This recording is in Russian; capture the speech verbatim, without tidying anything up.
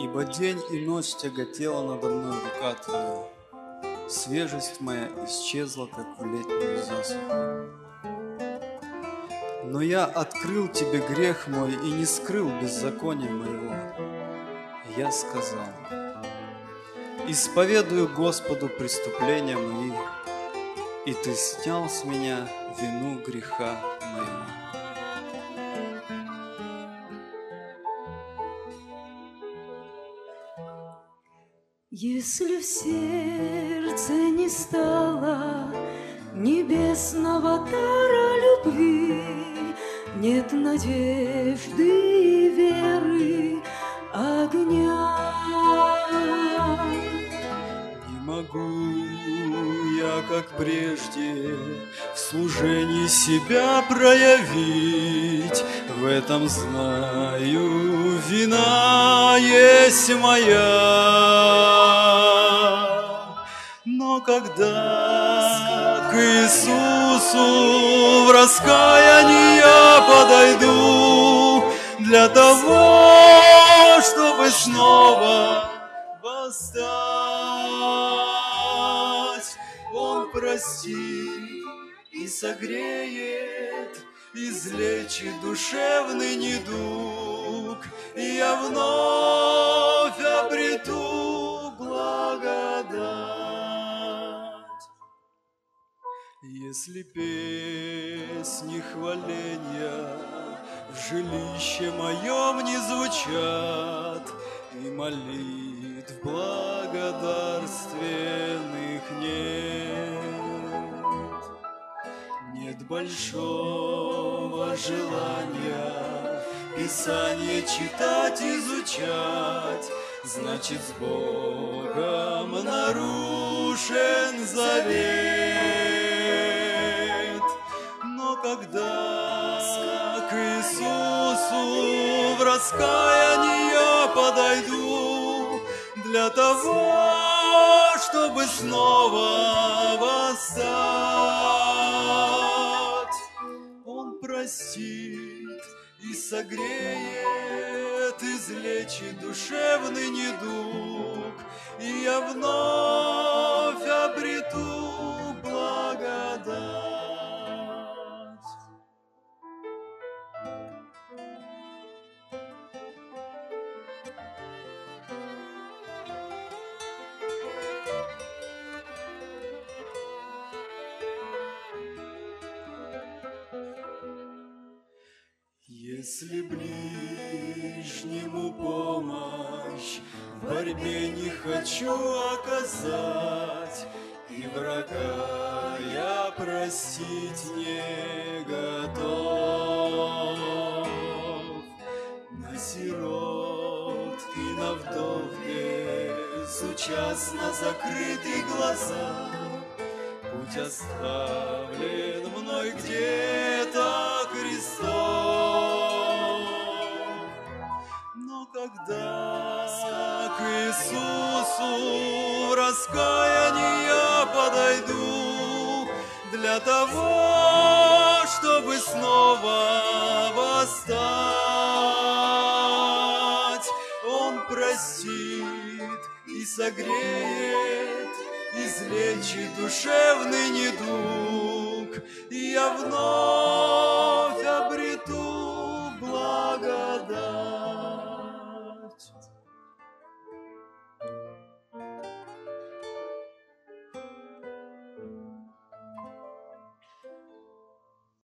Ибо день и ночь тяготела надо мной рука Твоя, свежесть моя исчезла, как в летнюю засуху. Но я открыл Тебе грех мой и не скрыл беззакония моего. Я сказал: исповедую Господу преступления мои, и Ты снял с меня вину греха моего. Если в сердце не стало небесного дара любви, нет надежды и веры, огня. Не могу я, как прежде, в служении себя проявить. В этом знаю, вина есть моя. Но когда к Иисусу в раскаянии я подойду, для того, чтобы снова восстать, Он простит и согреет, излечит душевный недуг, и я вновь обрету благодать. Если песни хваления в жилище моем не звучат, и молитв благодарственных нет, нет большого желания Писание читать, изучать, значит, с Богом нарушен завет. Но когда к Иисусу в раскаянии я подойду, для того, чтобы снова восстать, Он простит и согреет, излечит душевный недуг, и я вновь обрету благодать. Если ближнему помощь в борьбе не хочу оказать, и врага я простить не готов, на сирот и на вдов безучастно закрыты глаза, путь оставлен мной где-то крестом. Но когда к Иисусу в раскаянии я подойду, для того, чтобы снова восстать, Он простит и согреет, излечит душевный недуг, и я вновь